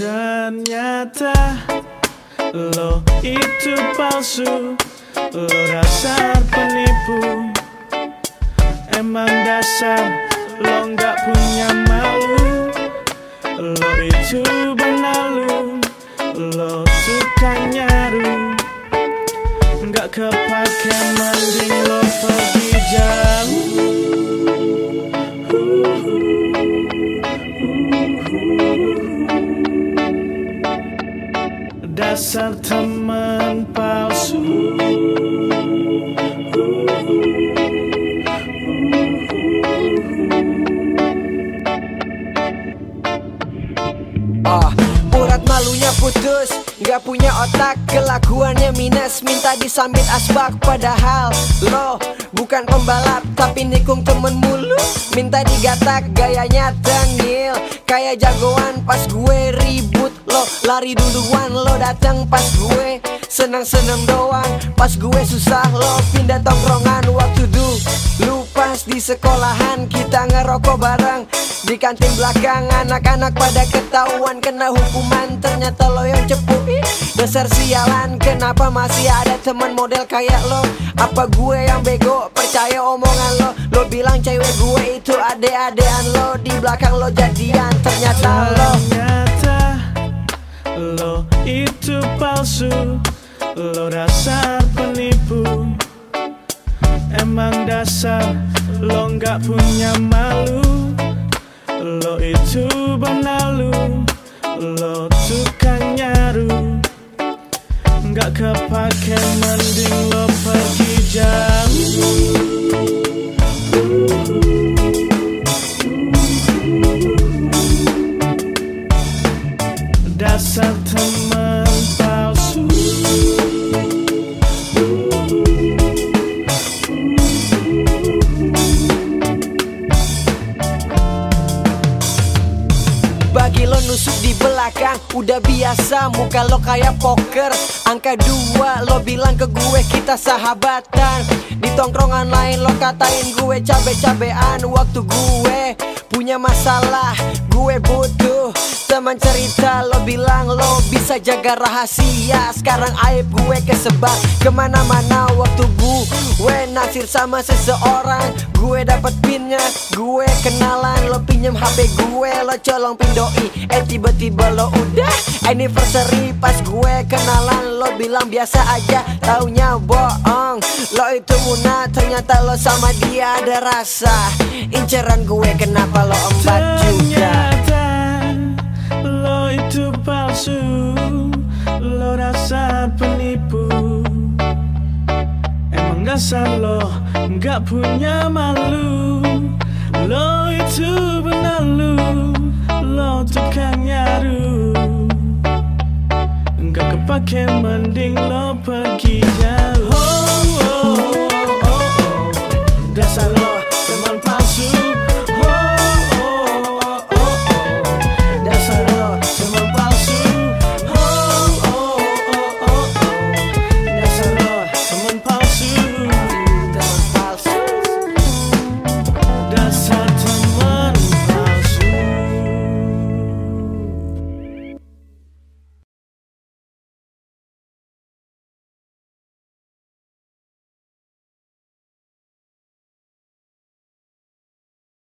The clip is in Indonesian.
Ternyata lo itu palsu, lo dasar penipu. Emang dasar lo gak punya malu. Lo itu benalu, lo tukang nyaru. Gak kepake mending lo pergi jauh. Dasar teman palsu. Urat malunya putus, gak punya otak, kelakuannya minus, minta disambit asbak. Padahal lo bukan pembalap tapi nikung temen mulu, minta digatak, gayanya tengil kayak jagoan. Pas gue ribut lo lari duluan, lo datang pas gue senang-senang doang. Pas gue susah lo pindah tongkrongan. Waktu dulu pas di sekolahan kita ngerokok bareng di kantin belakang, anak-anak pada ketahuan kena hukuman. Ternyata lo yang cepu, dasar sialan. Kenapa masih ada teman model kayak lo? Apa gue yang bego percaya omongan lo? Lo bilang cewek gue itu ade-adean lo, di belakang lo jadian. Ternyata lo itu palsu, lo dasar penipu. Emang dasar lo gak punya malu. Lo itu benalu, lo tukang nyaru. Gak kepake mending lo pergi jauh. Dasar teman palsu. Bagi lo nusuk di belakang udah biasa, muka lo kayak poker angka 2. Lo bilang ke gue kita sahabatan, di tongkrongan lain lo katain gue cabe-cabean. Waktu gue punya masalah, gue butuh teman cerita. Lo bilang lo bisa jaga rahasia, sekarang aib gue kesebar kemana-mana. Waktu gue naksir sama seseorang, gue dapet pinnya, gue kenalan. Lo pinjem HP gue, lo colong pindoi, tiba-tiba lo udah anniversary. Pas gue kenalan lo bilang biasa aja, taunya bohong. Lo itu muna, ternyata lo sama dia ada rasa. Inceran gue kenapa lo embat juga? Lo itu palsu, lo dasar penipu. Emang dasar lo gak punya malu. Lo itu benalu, lo tukang nyaru. Gak kepake mending lo pergi jauh. Dasar lo